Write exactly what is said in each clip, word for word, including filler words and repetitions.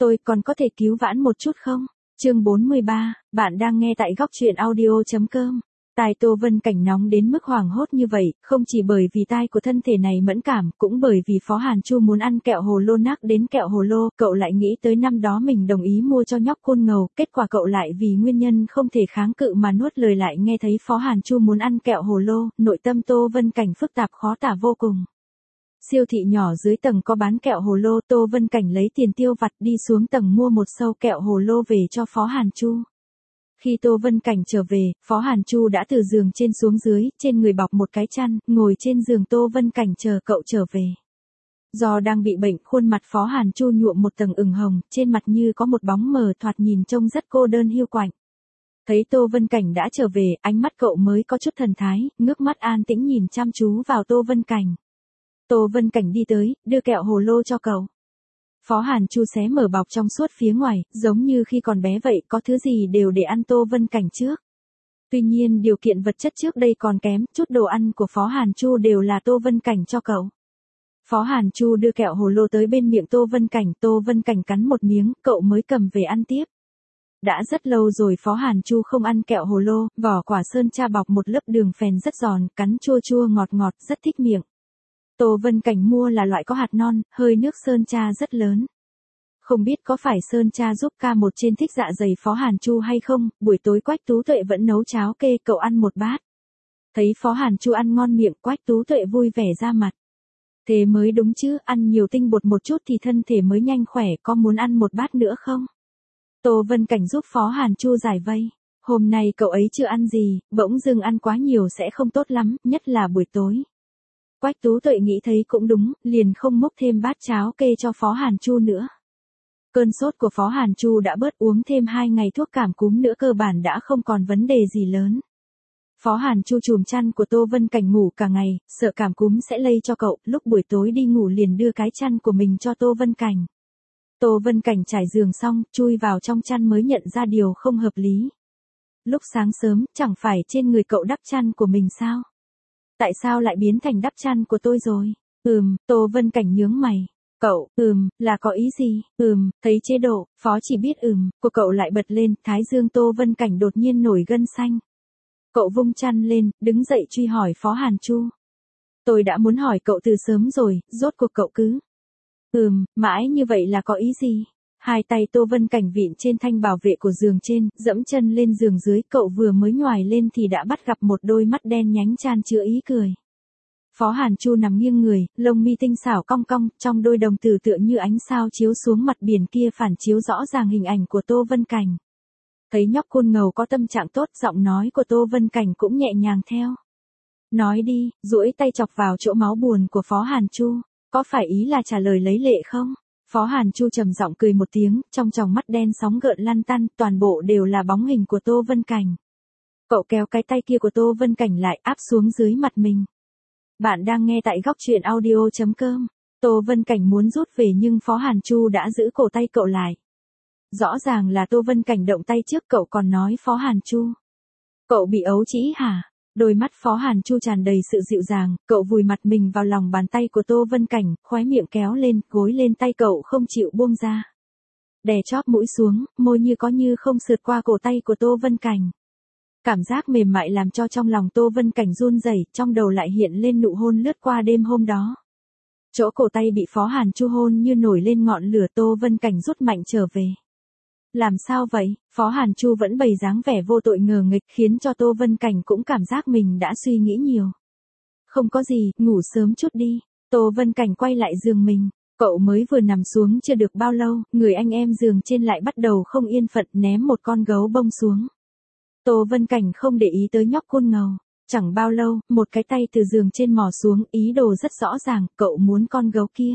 Tôi còn có thể cứu vãn một chút không? Chương bốn mươi ba, bạn đang nghe tại góc truyện audio.com. Tai Tô Vân Cảnh nóng đến mức hoảng hốt như vậy, không chỉ bởi vì tai của thân thể này mẫn cảm, cũng bởi vì Phó Hàn Chu muốn ăn kẹo hồ lô, nắc đến kẹo hồ lô, cậu lại nghĩ tới năm đó mình đồng ý mua cho nhóc Côn Ngầu, kết quả cậu lại vì nguyên nhân không thể kháng cự mà nuốt lời, lại nghe thấy Phó Hàn Chu muốn ăn kẹo hồ lô, nội tâm Tô Vân Cảnh phức tạp khó tả vô cùng. Siêu thị nhỏ dưới tầng có bán kẹo hồ lô, Tô Vân Cảnh lấy tiền tiêu vặt đi xuống tầng mua một sâu kẹo hồ lô về cho Phó Hàn Chu. Khi Tô Vân Cảnh trở về, Phó Hàn Chu đã từ giường trên xuống dưới, trên người bọc một cái chăn, ngồi trên giường Tô Vân Cảnh chờ cậu trở về. Do đang bị bệnh, khuôn mặt Phó Hàn Chu nhuộm một tầng ửng hồng, trên mặt như có một bóng mờ, thoạt nhìn trông rất cô đơn hiu quạnh. Thấy Tô Vân Cảnh đã trở về, ánh mắt cậu mới có chút thần thái, ngước mắt an tĩnh nhìn chăm chú vào Tô Vân Cảnh. Tô Vân Cảnh đi tới, đưa kẹo hồ lô cho cậu. Phó Hàn Chu xé mở bọc trong suốt phía ngoài, giống như khi còn bé vậy, có thứ gì đều để ăn Tô Vân Cảnh trước. Tuy nhiên điều kiện vật chất trước đây còn kém, chút đồ ăn của Phó Hàn Chu đều là Tô Vân Cảnh cho cậu. Phó Hàn Chu đưa kẹo hồ lô tới bên miệng Tô Vân Cảnh, Tô Vân Cảnh cắn một miếng, cậu mới cầm về ăn tiếp. Đã rất lâu rồi Phó Hàn Chu không ăn kẹo hồ lô, vỏ quả sơn tra bọc một lớp đường phèn rất giòn, cắn chua chua ngọt ngọt, rất thích miệng. Tô Vân Cảnh mua là loại có hạt non, hơi nước sơn tra rất lớn. Không biết có phải sơn tra giúp ca một trên thích dạ dày Phó Hàn Chu hay không, buổi tối Quách Tú Tuệ vẫn nấu cháo kê, cậu ăn một bát. Thấy Phó Hàn Chu ăn ngon miệng, Quách Tú Tuệ vui vẻ ra mặt. Thế mới đúng chứ, ăn nhiều tinh bột một chút thì thân thể mới nhanh khỏe, có muốn ăn một bát nữa không? Tô Vân Cảnh giúp Phó Hàn Chu giải vây. Hôm nay cậu ấy chưa ăn gì, bỗng dưng ăn quá nhiều sẽ không tốt lắm, nhất là buổi tối. Quách Tú Tuệ nghĩ thấy cũng đúng, liền không múc thêm bát cháo kê cho Phó Hàn Chu nữa. Cơn sốt của Phó Hàn Chu đã bớt, uống thêm hai ngày thuốc cảm cúm nữa cơ bản đã không còn vấn đề gì lớn. Phó Hàn Chu chùm chăn của Tô Vân Cảnh ngủ cả ngày, sợ cảm cúm sẽ lây cho cậu, lúc buổi tối đi ngủ liền đưa cái chăn của mình cho Tô Vân Cảnh. Tô Vân Cảnh trải giường xong, chui vào trong chăn mới nhận ra điều không hợp lý. Lúc sáng sớm, chẳng phải trên người cậu đắp chăn của mình sao? Tại sao lại biến thành đắp chăn của tôi rồi? Ừm, Tô Vân Cảnh nhướng mày. Cậu, ừm, là có ý gì? Ừm, thấy chế độ, Phó chỉ biết ừm, của cậu lại bật lên, thái dương Tô Vân Cảnh đột nhiên nổi gân xanh. Cậu vung chăn lên, đứng dậy truy hỏi Phó Hàn Chu. Tôi đã muốn hỏi cậu từ sớm rồi, rốt cuộc cậu cứ. Ừm, mãi như vậy là có ý gì? Hai tay Tô Vân Cảnh vịn trên thanh bảo vệ của giường trên, dẫm chân lên giường dưới, cậu vừa mới nhoài lên thì đã bắt gặp một đôi mắt đen nhánh chan chứa ý cười. Phó Hàn Chu nằm nghiêng người, lông mi tinh xảo cong cong, trong đôi đồng tử tựa như ánh sao chiếu xuống mặt biển kia phản chiếu rõ ràng hình ảnh của Tô Vân Cảnh. Thấy nhóc Côn Ngầu có tâm trạng tốt, giọng nói của Tô Vân Cảnh cũng nhẹ nhàng theo. Nói đi, duỗi tay chọc vào chỗ máu buồn của Phó Hàn Chu, có phải ý là trả lời lấy lệ không? Phó Hàn Chu trầm giọng cười một tiếng, trong tròng mắt đen sóng gợn lăn tăn, toàn bộ đều là bóng hình của Tô Vân Cảnh. Cậu kéo cái tay kia của Tô Vân Cảnh lại, áp xuống dưới mặt mình. Bạn đang nghe tại góc truyện audio.com. Tô Vân Cảnh muốn rút về nhưng Phó Hàn Chu đã giữ cổ tay cậu lại. Rõ ràng là Tô Vân Cảnh động tay trước, cậu còn nói Phó Hàn Chu. Cậu bị ấu trĩ hả? Đôi mắt Phó Hàn Chu tràn đầy sự dịu dàng, cậu vùi mặt mình vào lòng bàn tay của Tô Vân Cảnh, khóe miệng kéo lên, gối lên tay cậu không chịu buông ra. Đè chóp mũi xuống, môi như có như không sượt qua cổ tay của Tô Vân Cảnh. Cảm giác mềm mại làm cho trong lòng Tô Vân Cảnh run rẩy, trong đầu lại hiện lên nụ hôn lướt qua đêm hôm đó. Chỗ cổ tay bị Phó Hàn Chu hôn như nổi lên ngọn lửa, Tô Vân Cảnh rút mạnh trở về. Làm sao vậy? Phó Hàn Chu vẫn bày dáng vẻ vô tội ngờ nghịch, khiến cho Tô Vân Cảnh cũng cảm giác mình đã suy nghĩ nhiều. Không có gì, ngủ sớm chút đi. Tô Vân Cảnh quay lại giường mình. Cậu mới vừa nằm xuống chưa được bao lâu, người anh em giường trên lại bắt đầu không yên phận, ném một con gấu bông xuống. Tô Vân Cảnh không để ý tới nhóc Côn Ngầu. Chẳng bao lâu, một cái tay từ giường trên mò xuống, ý đồ rất rõ ràng, cậu muốn con gấu kia.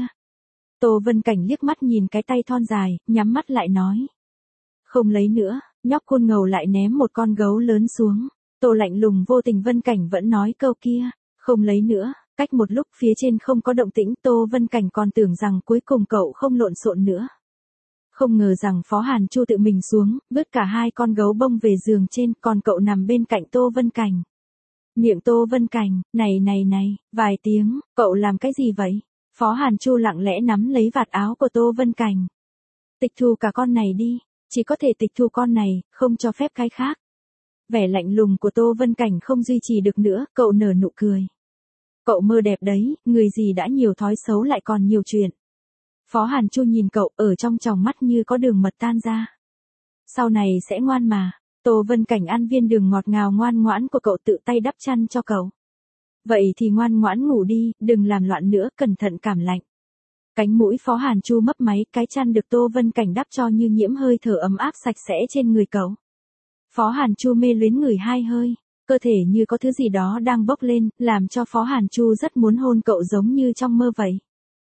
Tô Vân Cảnh liếc mắt nhìn cái tay thon dài, nhắm mắt lại nói. Không lấy nữa, nhóc Côn Ngầu lại ném một con gấu lớn xuống. Tô lạnh lùng vô tình Vân Cảnh vẫn nói câu kia, không lấy nữa. Cách một lúc phía trên không có động tĩnh, Tô Vân Cảnh còn tưởng rằng cuối cùng cậu không lộn xộn nữa. Không ngờ rằng Phó Hàn Chu tự mình xuống, vứt cả hai con gấu bông về giường trên, còn cậu nằm bên cạnh Tô Vân Cảnh. Miệng Tô Vân Cảnh, này này này, vài tiếng, cậu làm cái gì vậy? Phó Hàn Chu lặng lẽ nắm lấy vạt áo của Tô Vân Cảnh. Tịch thu cả con này đi, chỉ có thể tịch thu con này, không cho phép cái khác. Vẻ lạnh lùng của Tô Vân Cảnh không duy trì được nữa, cậu nở nụ cười. Cậu mơ đẹp đấy, người gì đã nhiều thói xấu lại còn nhiều chuyện. Phó Hàn Chu nhìn cậu, ở trong tròng mắt như có đường mật tan ra. Sau này sẽ ngoan mà. Tô Vân Cảnh ăn viên đường ngọt ngào ngoan ngoãn của cậu, tự tay đắp chăn cho cậu. Vậy thì ngoan ngoãn ngủ đi, đừng làm loạn nữa, cẩn thận cảm lạnh. Cánh mũi Phó Hàn Chu mấp máy, cái chăn được Tô Vân Cảnh đắp cho như nhiễm hơi thở ấm áp sạch sẽ trên người cậu. Phó Hàn Chu mê luyến ngửi hai hơi, cơ thể như có thứ gì đó đang bốc lên, làm cho Phó Hàn Chu rất muốn hôn cậu giống như trong mơ vậy.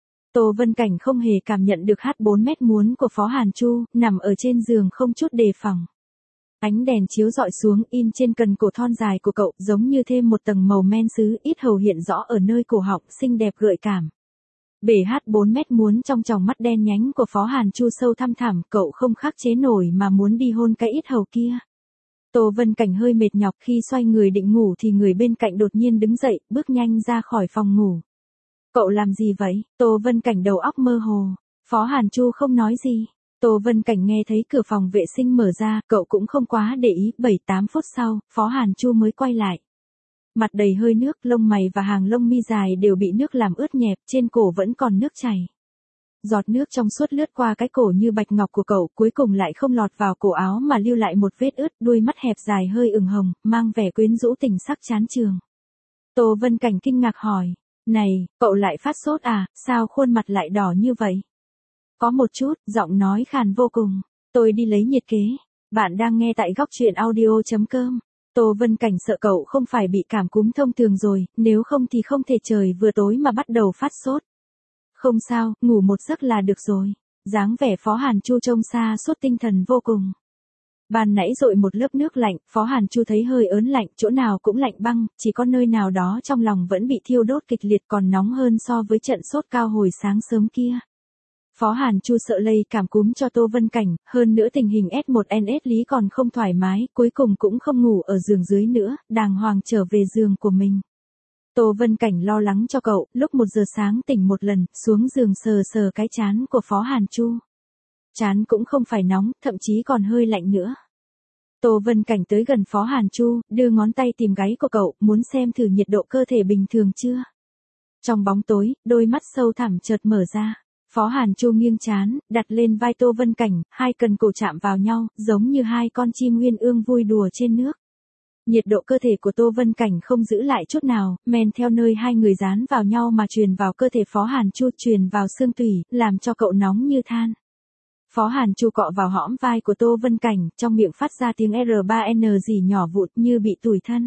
Tô Vân Cảnh không hề cảm nhận được hát bốn mét muốn của Phó Hàn Chu, nằm ở trên giường không chút đề phòng. Ánh đèn chiếu dọi xuống, in trên cần cổ thon dài của cậu, giống như thêm một tầng màu men sứ, ít hầu hiện rõ ở nơi cổ họng, xinh đẹp gợi cảm. Bể hát bốn mét muốn trong tròng mắt đen nhánh của Phó Hàn Chu sâu thăm thẳm, cậu không khắc chế nổi mà muốn đi hôn cái ít hầu kia. Tô Vân Cảnh hơi mệt nhọc, khi xoay người định ngủ thì người bên cạnh đột nhiên đứng dậy, bước nhanh ra khỏi phòng ngủ. Cậu làm gì vậy? Tô Vân Cảnh đầu óc mơ hồ. Phó Hàn Chu không nói gì. Tô Vân Cảnh nghe thấy cửa phòng vệ sinh mở ra, cậu cũng không quá để ý, bảy tám phút sau, Phó Hàn Chu mới quay lại. Mặt đầy hơi nước, lông mày và hàng lông mi dài đều bị nước làm ướt nhẹp, trên cổ vẫn còn nước chảy. Giọt nước trong suốt lướt qua cái cổ như bạch ngọc của cậu, cuối cùng lại không lọt vào cổ áo mà lưu lại một vết ướt, đuôi mắt hẹp dài hơi ửng hồng, mang vẻ quyến rũ tình sắc chán chường. Tô Vân Cảnh kinh ngạc hỏi, này, cậu lại phát sốt à, sao khuôn mặt lại đỏ như vậy? Có một chút, giọng nói khàn vô cùng, tôi đi lấy nhiệt kế. Bạn đang nghe tại góc truyện audio chấm com. Tô Vân Cảnh sợ cậu không phải bị cảm cúm thông thường rồi, nếu không thì không thể trời vừa tối mà bắt đầu phát sốt. Không sao, ngủ một giấc là được rồi. Dáng vẻ Phó Hàn Chu trông xa suốt tinh thần vô cùng. Ban nãy dội một lớp nước lạnh, Phó Hàn Chu thấy hơi ớn lạnh, chỗ nào cũng lạnh băng, chỉ có nơi nào đó trong lòng vẫn bị thiêu đốt kịch liệt, còn nóng hơn so với trận sốt cao hồi sáng sớm kia. Phó Hàn Chu sợ lây cảm cúm cho Tô Vân Cảnh, hơn nữa tình hình S một N S lý còn không thoải mái, cuối cùng cũng không ngủ ở giường dưới nữa, đàng hoàng trở về giường của mình. Tô Vân Cảnh lo lắng cho cậu, lúc một giờ sáng tỉnh một lần, xuống giường sờ sờ cái trán của Phó Hàn Chu. Trán cũng không phải nóng, thậm chí còn hơi lạnh nữa. Tô Vân Cảnh tới gần Phó Hàn Chu, đưa ngón tay tìm gáy của cậu, muốn xem thử nhiệt độ cơ thể bình thường chưa. Trong bóng tối, đôi mắt sâu thẳm chợt mở ra. Phó Hàn Chu nghiêng trán, đặt lên vai Tô Vân Cảnh, hai cần cổ chạm vào nhau, giống như hai con chim uyên ương vui đùa trên nước. Nhiệt độ cơ thể của Tô Vân Cảnh không giữ lại chút nào, men theo nơi hai người dán vào nhau mà truyền vào cơ thể Phó Hàn Chu, truyền vào xương tủy, làm cho cậu nóng như than. Phó Hàn Chu cọ vào hõm vai của Tô Vân Cảnh, trong miệng phát ra tiếng R ba N gì nhỏ vụt như bị tủi thân.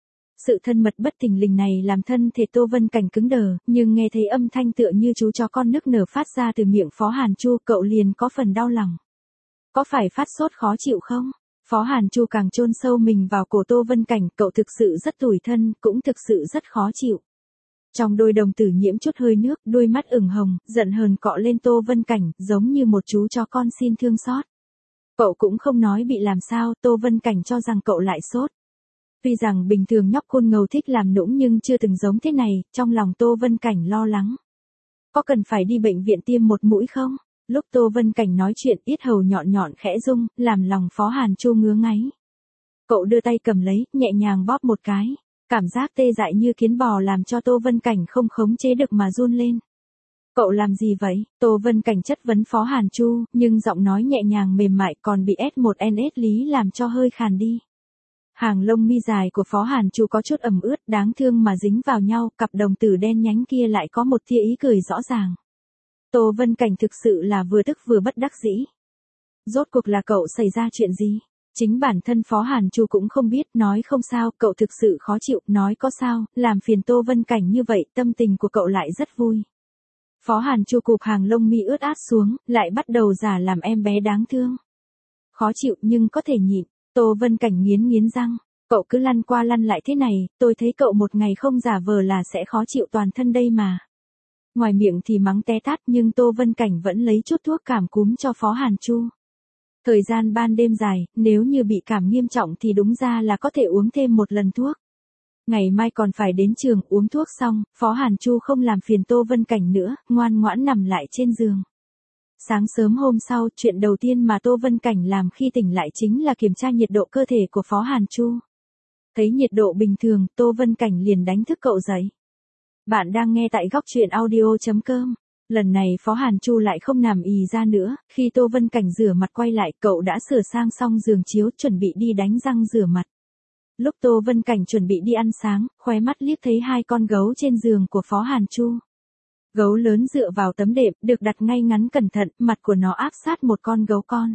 Sự thân mật bất thình lình này làm thân thể Tô Vân Cảnh cứng đờ, nhưng nghe thấy âm thanh tựa như chú chó con nức nở phát ra từ miệng Phó Hàn Chu, cậu liền có phần đau lòng. Có phải phát sốt khó chịu không? Phó Hàn Chu càng chôn sâu mình vào cổ Tô Vân Cảnh, cậu thực sự rất tủi thân, cũng thực sự rất khó chịu. Trong đôi đồng tử nhiễm chút hơi nước, đôi mắt ửng hồng, giận hờn cọ lên Tô Vân Cảnh, giống như một chú chó con xin thương xót. Cậu cũng không nói bị làm sao, Tô Vân Cảnh cho rằng cậu lại sốt. Tuy rằng bình thường nhóc khôn ngầu thích làm nũng nhưng chưa từng giống thế này, trong lòng Tô Vân Cảnh lo lắng. Có cần phải đi bệnh viện tiêm một mũi không? Lúc Tô Vân Cảnh nói chuyện, yết hầu nhọn nhọn khẽ rung, làm lòng Phó Hàn Chu ngứa ngáy. Cậu đưa tay cầm lấy, nhẹ nhàng bóp một cái. Cảm giác tê dại như kiến bò làm cho Tô Vân Cảnh không khống chế được mà run lên. Cậu làm gì vậy? Tô Vân Cảnh chất vấn Phó Hàn Chu, nhưng giọng nói nhẹ nhàng mềm mại còn bị S một N S lý làm cho hơi khàn đi. Hàng lông mi dài của Phó Hàn Chu có chút ẩm ướt, đáng thương mà dính vào nhau, cặp đồng tử đen nhánh kia lại có một tia ý cười rõ ràng. Tô Vân Cảnh thực sự là vừa tức vừa bất đắc dĩ. Rốt cuộc là cậu xảy ra chuyện gì? Chính bản thân Phó Hàn Chu cũng không biết, nói không sao, cậu thực sự khó chịu, nói có sao, làm phiền Tô Vân Cảnh như vậy, tâm tình của cậu lại rất vui. Phó Hàn Chu cụp hàng lông mi ướt át xuống, lại bắt đầu giả làm em bé đáng thương. Khó chịu nhưng có thể nhịn. Tô Vân Cảnh nghiến nghiến răng, cậu cứ lăn qua lăn lại thế này, tôi thấy cậu một ngày không giả vờ là sẽ khó chịu toàn thân đây mà. Ngoài miệng thì mắng té tát nhưng Tô Vân Cảnh vẫn lấy chút thuốc cảm cúm cho Phó Hàn Chu. Thời gian ban đêm dài, nếu như bị cảm nghiêm trọng thì đúng ra là có thể uống thêm một lần thuốc. Ngày mai còn phải đến trường, uống thuốc xong, Phó Hàn Chu không làm phiền Tô Vân Cảnh nữa, ngoan ngoãn nằm lại trên giường. Sáng sớm hôm sau, chuyện đầu tiên mà Tô Vân Cảnh làm khi tỉnh lại chính là kiểm tra nhiệt độ cơ thể của Phó Hàn Chu. Thấy nhiệt độ bình thường, Tô Vân Cảnh liền đánh thức cậu dậy. Bạn đang nghe tại góc truyện audio chấm com. Lần này Phó Hàn Chu lại không nằm ì ra nữa, khi Tô Vân Cảnh rửa mặt quay lại, cậu đã sửa sang xong giường chiếu, chuẩn bị đi đánh răng rửa mặt. Lúc Tô Vân Cảnh chuẩn bị đi ăn sáng, khóe mắt liếc thấy hai con gấu trên giường của Phó Hàn Chu. Gấu lớn dựa vào tấm đệm, được đặt ngay ngắn cẩn thận, mặt của nó áp sát một con gấu con.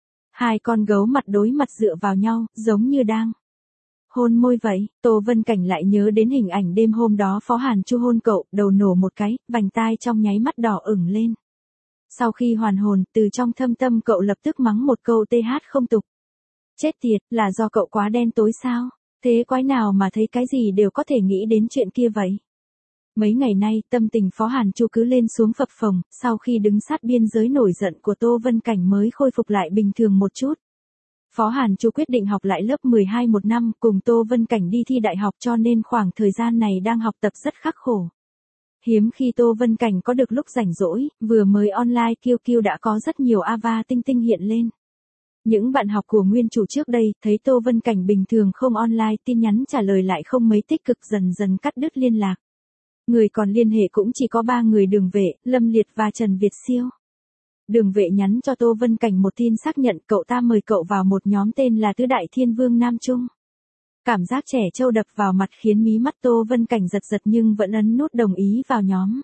Hai con gấu mặt đối mặt dựa vào nhau, giống như đang hôn môi vậy. Tô Vân Cảnh lại nhớ đến hình ảnh đêm hôm đó Phó Hàn Chu hôn cậu, đầu nổ một cái, vành tai trong nháy mắt đỏ ửng lên. Sau khi hoàn hồn, từ trong thâm tâm cậu lập tức mắng một câu th không tục. Chết tiệt, là do cậu quá đen tối sao? Thế quái nào mà thấy cái gì đều có thể nghĩ đến chuyện kia vậy? Mấy ngày nay, tâm tình Phó Hàn Chu cứ lên xuống phập phồng, sau khi đứng sát biên giới nổi giận của Tô Vân Cảnh mới khôi phục lại bình thường một chút. Phó Hàn Chu quyết định học lại lớp mười hai một năm, cùng Tô Vân Cảnh đi thi đại học, cho nên khoảng thời gian này đang học tập rất khắc khổ. Hiếm khi Tô Vân Cảnh có được lúc rảnh rỗi, vừa mới online Q Q đã có rất nhiều ava tinh tinh hiện lên. Những bạn học của nguyên chủ trước đây, thấy Tô Vân Cảnh bình thường không online, tin nhắn trả lời lại không mấy tích cực, dần dần cắt đứt liên lạc. Người còn liên hệ cũng chỉ có ba người: Đường Vệ, Lâm Liệt và Trần Việt Siêu. Đường Vệ nhắn cho Tô Vân Cảnh một tin xác nhận cậu ta mời cậu vào một nhóm tên là Tứ Đại Thiên Vương Nam Trung. Cảm giác trẻ trâu đập vào mặt khiến mí mắt Tô Vân Cảnh giật giật nhưng vẫn ấn nút đồng ý vào nhóm.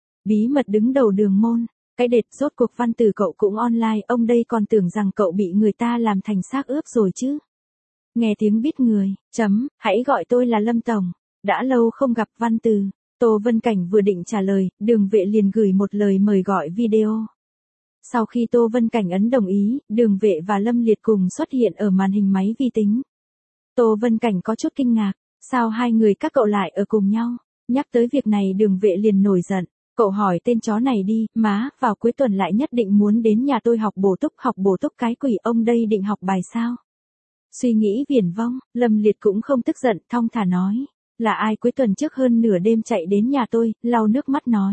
Bí mật đứng đầu đường môn. Cái đệt, rốt cuộc văn từ cậu cũng online, ông đây còn tưởng rằng cậu bị người ta làm thành xác ướp rồi chứ. Nghe tiếng biết người, chấm, hãy gọi tôi là Lâm Tổng. Đã lâu không gặp văn từ. Tô Vân Cảnh vừa định trả lời, Đường Vệ liền gửi một lời mời gọi video. Sau khi Tô Vân Cảnh ấn đồng ý, Đường Vệ và Lâm Liệt cùng xuất hiện ở màn hình máy vi tính. Tô Vân Cảnh có chút kinh ngạc, sao hai người các cậu lại ở cùng nhau? Nhắc tới việc này Đường Vệ liền nổi giận. Cậu hỏi tên chó này đi, má, vào cuối tuần lại nhất định muốn đến nhà tôi học bổ túc, học bổ túc cái quỷ, ông đây định học bài sao? Suy nghĩ viển vông, Lâm Liệt cũng không tức giận, thong thả nói. Là ai cuối tuần trước hơn nửa đêm chạy đến nhà tôi, lau nước mắt nói.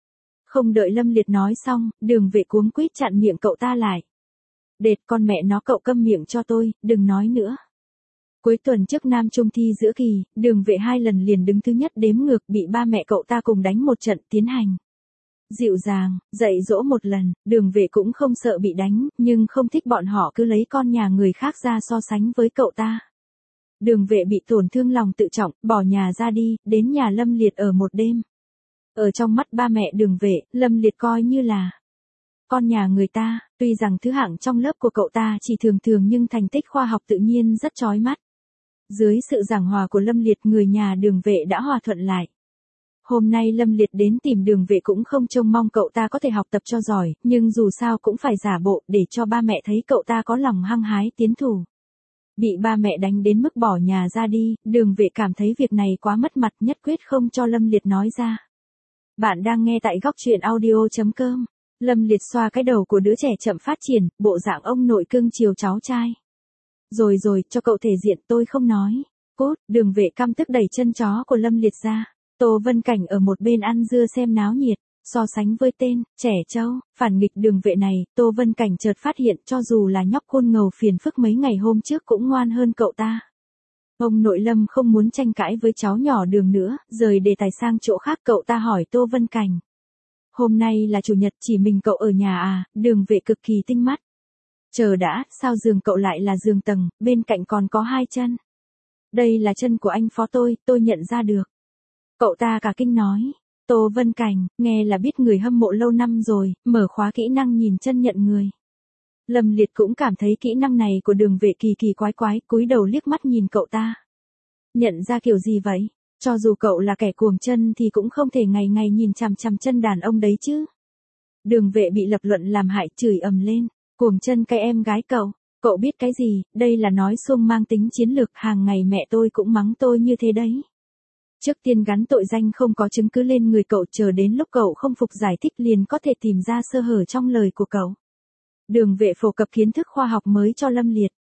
Không đợi Lâm Liệt nói xong, Đường Vệ cuống quýt chặn miệng cậu ta lại. Đệt, con mẹ nó, cậu câm miệng cho tôi, đừng nói nữa. Cuối tuần trước Nam Trung thi giữa kỳ, Đường Vệ hai lần liền đứng thứ nhất đếm ngược, bị ba mẹ cậu ta cùng đánh một trận tiến hành. Dịu dàng, dạy dỗ một lần, Đường Vệ cũng không sợ bị đánh, nhưng không thích bọn họ cứ lấy con nhà người khác ra so sánh với cậu ta. Đường Vệ bị tổn thương lòng tự trọng, bỏ nhà ra đi, đến nhà Lâm Liệt ở một đêm. Ở trong mắt ba mẹ Đường Vệ, Lâm Liệt coi như là con nhà người ta, tuy rằng thứ hạng trong lớp của cậu ta chỉ thường thường nhưng thành tích khoa học tự nhiên rất chói mắt. Dưới sự giảng hòa của Lâm Liệt, người nhà Đường Vệ đã hòa thuận lại. Hôm nay Lâm Liệt đến tìm Đường Vệ cũng không trông mong cậu ta có thể học tập cho giỏi, nhưng dù sao cũng phải giả bộ để cho ba mẹ thấy cậu ta có lòng hăng hái tiến thủ. Bị ba mẹ đánh đến mức bỏ nhà ra đi, Đường Vệ cảm thấy việc này quá mất mặt, nhất quyết không cho Lâm Liệt nói ra. Bạn đang nghe tại góc truyện audio chấm com. Lâm Liệt xoa cái đầu của đứa trẻ chậm phát triển, bộ dạng ông nội cưng chiều cháu trai. Rồi rồi, cho cậu thể diện, tôi không nói. Cút, Đường Vệ căm tức đẩy chân chó của Lâm Liệt ra. Tô Vân Cảnh ở một bên ăn dưa xem náo nhiệt. So sánh với tên, trẻ trâu, phản nghịch Đường Vệ này, Tô Vân Cảnh chợt phát hiện cho dù là nhóc khôn ngầu phiền phức mấy ngày hôm trước cũng ngoan hơn cậu ta. Ông nội Lâm không muốn tranh cãi với cháu nhỏ Đường nữa, rời đề tài sang chỗ khác, cậu ta hỏi Tô Vân Cảnh. Hôm nay là chủ nhật, chỉ mình cậu ở nhà à? Đường Vệ cực kỳ tinh mắt. Chờ đã, sao giường cậu lại là giường tầng, bên cạnh còn có hai chân? Đây là chân của anh Phó tôi, tôi nhận ra được. Cậu ta cả kinh nói. Tô Vân Cảnh, nghe là biết người hâm mộ lâu năm rồi, mở khóa kỹ năng nhìn chân nhận người. Lâm Liệt cũng cảm thấy kỹ năng này của Đường Vệ kỳ kỳ quái quái, cúi đầu liếc mắt nhìn cậu ta. Nhận ra kiểu gì vậy? Cho dù cậu là kẻ cuồng chân thì cũng không thể ngày ngày nhìn chằm chằm chân đàn ông đấy chứ. Đường Vệ bị lập luận làm hại, chửi ầm lên. Cuồng chân cái em gái cậu, cậu biết cái gì, đây là nói xuông mang tính chiến lược, hàng ngày mẹ tôi cũng mắng tôi như thế đấy. Trước tiên gắn tội danh không có chứng cứ lên người cậu, chờ đến lúc cậu không phục giải thích liền có thể tìm ra sơ hở trong lời của cậu. Đường Vệ phổ cập kiến thức khoa học mới cho Lâm Liệt.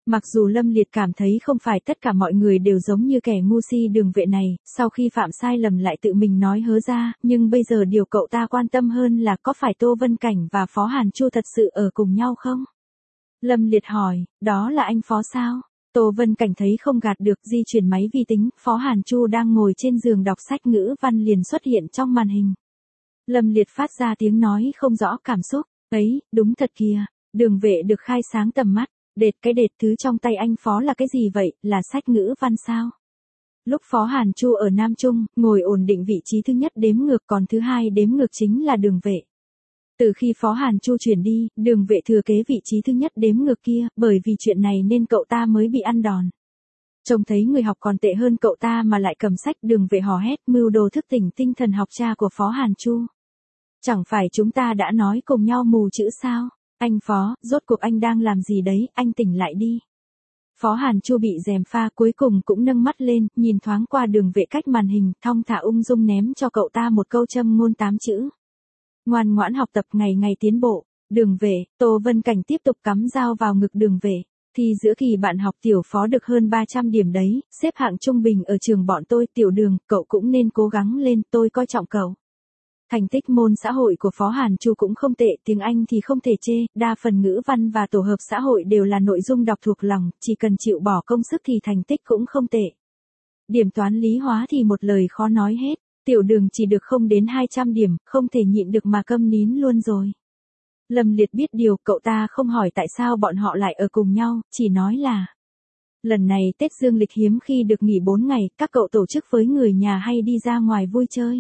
Mặc dù Lâm Liệt cảm thấy không phải tất cả mọi người đều giống như kẻ ngu si đường vệ này, sau khi phạm sai lầm lại tự mình nói hớ ra, nhưng bây giờ điều cậu ta quan tâm hơn là có phải Tô Vân Cảnh và Phó Hàn Chu thật sự ở cùng nhau không? Lâm Liệt hỏi, đó là anh Phó sao? Tô Vân Cảnh thấy không gạt được, di chuyển máy vi tính, Phó Hàn Chu đang ngồi trên giường đọc sách ngữ văn liền xuất hiện trong màn hình. Lâm Liệt phát ra tiếng nói không rõ cảm xúc, ấy, đúng thật kìa, đường vệ được khai sáng tầm mắt. Đệt cái đệt, thứ trong tay anh Phó là cái gì vậy, là sách ngữ văn sao? Lúc Phó Hàn Chu ở Nam Trung, ngồi ổn định vị trí thứ nhất đếm ngược, còn thứ hai đếm ngược chính là đường vệ. Từ khi Phó Hàn Chu chuyển đi, đường vệ thừa kế vị trí thứ nhất đếm ngược kia, bởi vì chuyện này nên cậu ta mới bị ăn đòn. Trông thấy người học còn tệ hơn cậu ta mà lại cầm sách, đường vệ hò hét mưu đồ thức tỉnh tinh thần học cha của Phó Hàn Chu. Chẳng phải chúng ta đã nói cùng nhau mù chữ sao? Anh Phó, rốt cuộc anh đang làm gì đấy, anh tỉnh lại đi. Phó Hàn Chu bị gièm pha cuối cùng cũng nâng mắt lên, nhìn thoáng qua đường vệ cách màn hình, thong thả ung dung ném cho cậu ta một câu châm ngôn tám chữ. Ngoan ngoãn học tập, ngày ngày tiến bộ. Đường vệ, Tô Vân Cảnh tiếp tục cắm dao vào ngực đường vệ. Thì giữa kỳ bạn học tiểu Phó được hơn ba trăm điểm đấy, xếp hạng trung bình ở trường bọn tôi. Tiểu Đường, cậu cũng nên cố gắng lên, tôi coi trọng cậu. Thành tích môn xã hội của Phó Hàn Chu cũng không tệ, tiếng Anh thì không thể chê, đa phần ngữ văn và tổ hợp xã hội đều là nội dung đọc thuộc lòng, chỉ cần chịu bỏ công sức thì thành tích cũng không tệ. Điểm toán lý hóa thì một lời khó nói hết, Tiểu Đường chỉ được không đến hai trăm điểm, không thể nhịn được mà câm nín luôn rồi. Lâm Liệt biết điều, cậu ta không hỏi tại sao bọn họ lại ở cùng nhau, chỉ nói là lần này Tết dương lịch hiếm khi được nghỉ bốn ngày, các cậu tổ chức với người nhà hay đi ra ngoài vui chơi.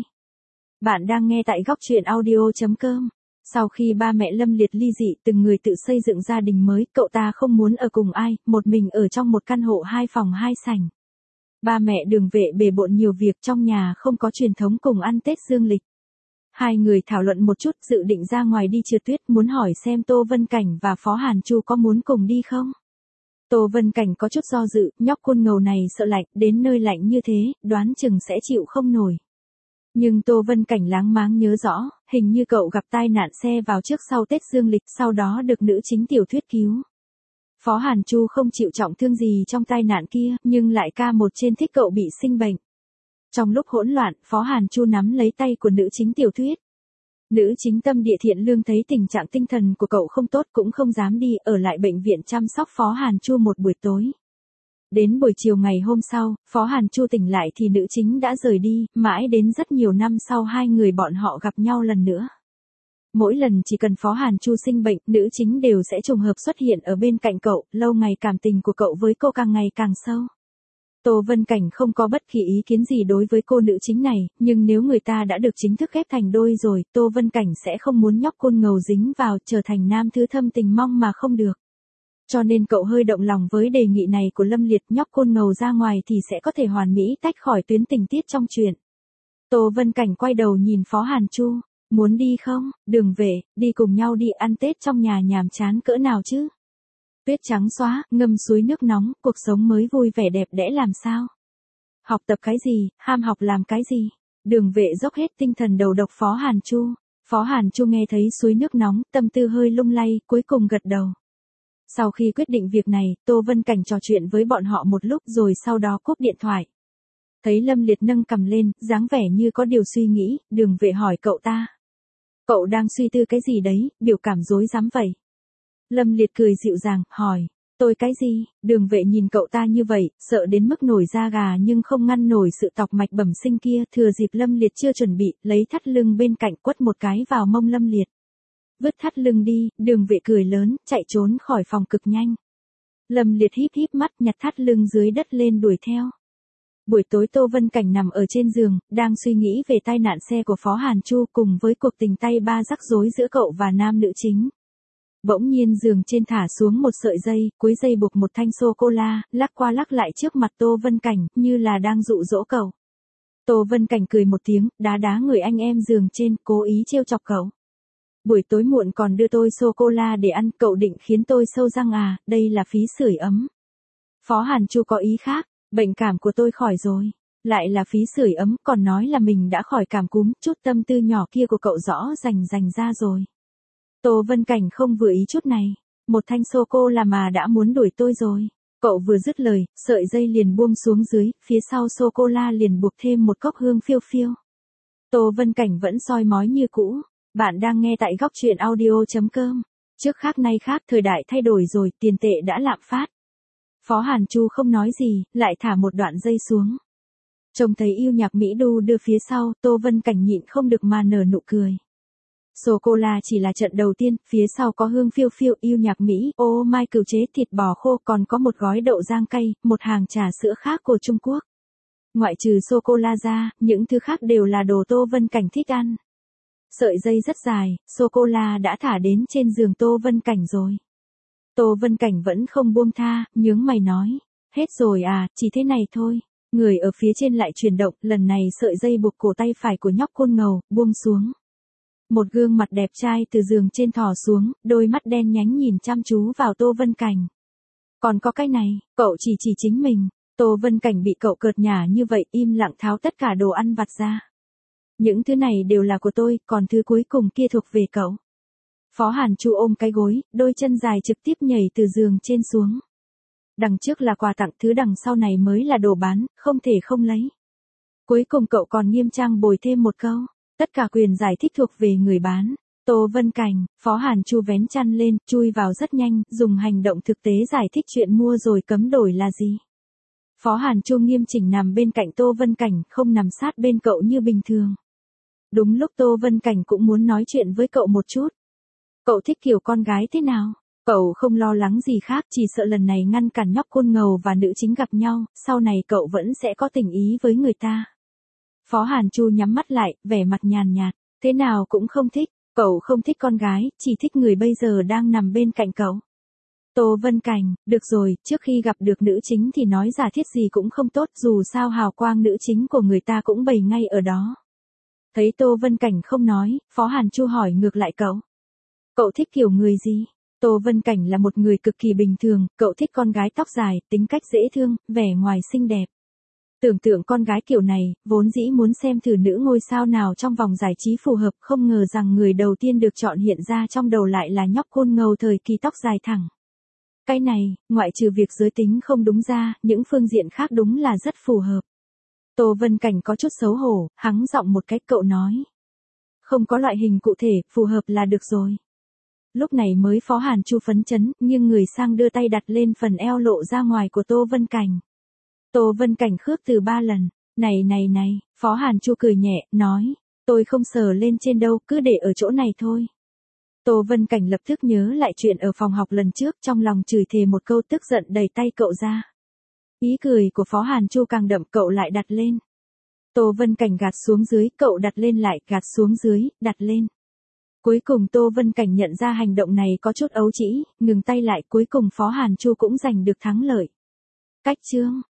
Bạn đang nghe tại góc truyện audio chấm com. Sau khi ba mẹ Lâm Liệt ly dị, từng người tự xây dựng gia đình mới, cậu ta không muốn ở cùng ai, một mình ở trong một căn hộ hai phòng hai sảnh. Ba mẹ đường vệ bề bộn nhiều việc, trong nhà không có truyền thống cùng ăn Tết dương lịch. Hai người thảo luận một chút, dự định ra ngoài đi trượt tuyết, muốn hỏi xem Tô Vân Cảnh và Phó Hàn Chu có muốn cùng đi không. Tô Vân Cảnh có chút do dự, nhóc côn ngầu này sợ lạnh, đến nơi lạnh như thế, đoán chừng sẽ chịu không nổi. Nhưng Tô Vân Cảnh láng máng nhớ rõ, hình như cậu gặp tai nạn xe vào trước sau Tết dương lịch, sau đó được nữ chính tiểu thuyết cứu. Phó Hàn Chu không chịu trọng thương gì trong tai nạn kia, nhưng lại ca một trên thích cậu bị sinh bệnh. Trong lúc hỗn loạn, Phó Hàn Chu nắm lấy tay của nữ chính tiểu thuyết. Nữ chính tâm địa thiện lương thấy tình trạng tinh thần của cậu không tốt cũng không dám đi, ở lại bệnh viện chăm sóc Phó Hàn Chu một buổi tối. Đến buổi chiều ngày hôm sau, Phó Hàn Chu tỉnh lại thì nữ chính đã rời đi, mãi đến rất nhiều năm sau hai người bọn họ gặp nhau lần nữa. Mỗi lần chỉ cần Phó Hàn Chu sinh bệnh, nữ chính đều sẽ trùng hợp xuất hiện ở bên cạnh cậu, lâu ngày cảm tình của cậu với cô càng ngày càng sâu. Tô Vân Cảnh không có bất kỳ ý kiến gì đối với cô nữ chính này, nhưng nếu người ta đã được chính thức ghép thành đôi rồi, Tô Vân Cảnh sẽ không muốn nhóc côn ngầu dính vào, trở thành nam thứ thâm tình mong mà không được. Cho nên cậu hơi động lòng với đề nghị này của Lâm Liệt, nhóc côn ngầu ra ngoài thì sẽ có thể hoàn mỹ tách khỏi tuyến tình tiết trong truyện. Tô Vân Cảnh quay đầu nhìn Phó Hàn Chu, muốn đi không, đường về, đi cùng nhau đi ăn Tết trong nhà nhàm chán cỡ nào chứ. Tuyết trắng xóa, ngâm suối nước nóng, cuộc sống mới vui vẻ đẹp đẽ làm sao. Học tập cái gì, ham học làm cái gì. Đường vệ dốc hết tinh thần đầu độc Phó Hàn Chu. Phó Hàn Chu nghe thấy suối nước nóng, tâm tư hơi lung lay, cuối cùng gật đầu. Sau khi quyết định việc này, Tô Vân Cảnh trò chuyện với bọn họ một lúc rồi sau đó cúp điện thoại. Thấy Lâm Liệt nâng cằm lên, dáng vẻ như có điều suy nghĩ, đường vệ hỏi cậu ta. Cậu đang suy tư cái gì đấy, biểu cảm rối rắm vậy. Lâm Liệt cười dịu dàng, hỏi. Tôi cái gì? Đường vệ nhìn cậu ta như vậy, sợ đến mức nổi da gà nhưng không ngăn nổi sự tọc mạch bẩm sinh kia, thừa dịp Lâm Liệt chưa chuẩn bị, lấy thắt lưng bên cạnh quất một cái vào mông Lâm Liệt. Vứt thắt lưng đi, đường vệ cười lớn, chạy trốn khỏi phòng cực nhanh. Lâm Liệt híp híp mắt nhặt thắt lưng dưới đất lên đuổi theo. Buổi tối Tô Vân Cảnh nằm ở trên giường, đang suy nghĩ về tai nạn xe của Phó Hàn Chu cùng với cuộc tình tay ba rắc rối giữa cậu và nam nữ chính. Bỗng nhiên giường trên thả xuống một sợi dây, cuối dây buộc một thanh sô-cô-la, lắc qua lắc lại trước mặt Tô Vân Cảnh, như là đang dụ dỗ cậu. Tô Vân Cảnh cười một tiếng, đá đá người anh em giường trên, cố ý trêu chọc cậu. Buổi tối muộn còn đưa tôi sô-cô-la để ăn, cậu định khiến tôi sâu răng à, đây là phí sưởi ấm. Phó Hàn Chu có ý khác, bệnh cảm của tôi khỏi rồi. Lại là phí sưởi ấm, còn nói là mình đã khỏi cảm cúm, chút tâm tư nhỏ kia của cậu rõ rành rành ra rồi. Tô Vân Cảnh không vừa ý chút này. Một thanh sô-cô-la mà đã muốn đuổi tôi rồi. Cậu vừa dứt lời, sợi dây liền buông xuống dưới, phía sau sô-cô-la liền buộc thêm một cốc hương phiêu phiêu. Tô Vân Cảnh vẫn soi mói như cũ. Bạn đang nghe tại góc truyện audio.com. Trước khác nay khác, thời đại thay đổi rồi, tiền tệ đã lạm phát. Phó Hàn Chu không nói gì, lại thả một đoạn dây xuống. Trông thấy yêu nhạc Mỹ đu đưa phía sau, Tô Vân Cảnh nhịn không được mà nở nụ cười. Sô-cô-la chỉ là trận đầu tiên, phía sau có hương phiêu phiêu, yêu nhạc Mỹ, ô mai cừu chế thịt bò khô, còn có một gói đậu rang cay, một hàng trà sữa khác của Trung Quốc. Ngoại trừ sô-cô-la ra, những thứ khác đều là đồ Tô Vân Cảnh thích ăn. Sợi dây rất dài, sô-cô-la đã thả đến trên giường Tô Vân Cảnh rồi. Tô Vân Cảnh vẫn không buông tha, nhướng mày nói. Hết rồi à, chỉ thế này thôi. Người ở phía trên lại chuyển động, lần này sợi dây buộc cổ tay phải của nhóc côn ngầu, buông xuống. Một gương mặt đẹp trai từ giường trên thò xuống, đôi mắt đen nhánh nhìn chăm chú vào Tô Vân Cảnh. Còn có cái này, cậu chỉ chỉ chính mình. Tô Vân Cảnh bị cậu cợt nhả như vậy, im lặng tháo tất cả đồ ăn vặt ra. Những thứ này đều là của tôi, còn thứ cuối cùng kia thuộc về cậu. Phó Hàn Chu ôm cái gối, đôi chân dài trực tiếp nhảy từ giường trên xuống. Đằng trước là quà tặng, thứ đằng sau này mới là đồ bán, không thể không lấy. Cuối cùng cậu còn nghiêm trang bồi thêm một câu. Tất cả quyền giải thích thuộc về người bán. Tô Vân Cảnh, Phó Hàn Chu vén chăn lên, chui vào rất nhanh, dùng hành động thực tế giải thích chuyện mua rồi cấm đổi là gì. Phó Hàn Chu nghiêm chỉnh nằm bên cạnh Tô Vân Cảnh, không nằm sát bên cậu như bình thường. Đúng lúc Tô Vân Cảnh cũng muốn nói chuyện với cậu một chút. Cậu thích kiểu con gái thế nào? Cậu không lo lắng gì khác, chỉ sợ lần này ngăn cản nhóc côn ngầu và nữ chính gặp nhau, sau này cậu vẫn sẽ có tình ý với người ta. Phó Hàn Chu nhắm mắt lại, vẻ mặt nhàn nhạt, thế nào cũng không thích, cậu không thích con gái, chỉ thích người bây giờ đang nằm bên cạnh cậu. Tô Vân Cảnh, được rồi, trước khi gặp được nữ chính thì nói giả thiết gì cũng không tốt, dù sao hào quang nữ chính của người ta cũng bày ngay ở đó. Thấy Tô Vân Cảnh không nói, Phó Hàn Chu hỏi ngược lại cậu. Cậu thích kiểu người gì? Tô Vân Cảnh là một người cực kỳ bình thường, cậu thích con gái tóc dài, tính cách dễ thương, vẻ ngoài xinh đẹp. Tưởng tượng con gái kiểu này, vốn dĩ muốn xem thử nữ ngôi sao nào trong vòng giải trí phù hợp, không ngờ rằng người đầu tiên được chọn hiện ra trong đầu lại là nhóc côn ngầu thời kỳ tóc dài thẳng. Cái này, ngoại trừ việc giới tính không đúng ra, những phương diện khác đúng là rất phù hợp. Tô Vân Cảnh có chút xấu hổ, hắng giọng một cách cậu nói. Không có loại hình cụ thể, phù hợp là được rồi. Lúc này mới Phó Hàn Chu phấn chấn, nhưng người sang đưa tay đặt lên phần eo lộ ra ngoài của Tô Vân Cảnh. Tô Vân Cảnh khước từ ba lần. Này này này, Phó Hàn Chu cười nhẹ, nói. Tôi không sờ lên trên đâu, cứ để ở chỗ này thôi. Tô Vân Cảnh lập tức nhớ lại chuyện ở phòng học lần trước, trong lòng chửi thề một câu tức giận đẩy tay cậu ra. Ý cười của Phó Hàn Chu càng đậm, cậu lại đặt lên. Tô Vân Cảnh gạt xuống dưới, cậu đặt lên lại, gạt xuống dưới, đặt lên. Cuối cùng Tô Vân Cảnh nhận ra hành động này có chút ấu trĩ, ngừng tay lại, cuối cùng Phó Hàn Chu cũng giành được thắng lợi. Cách chương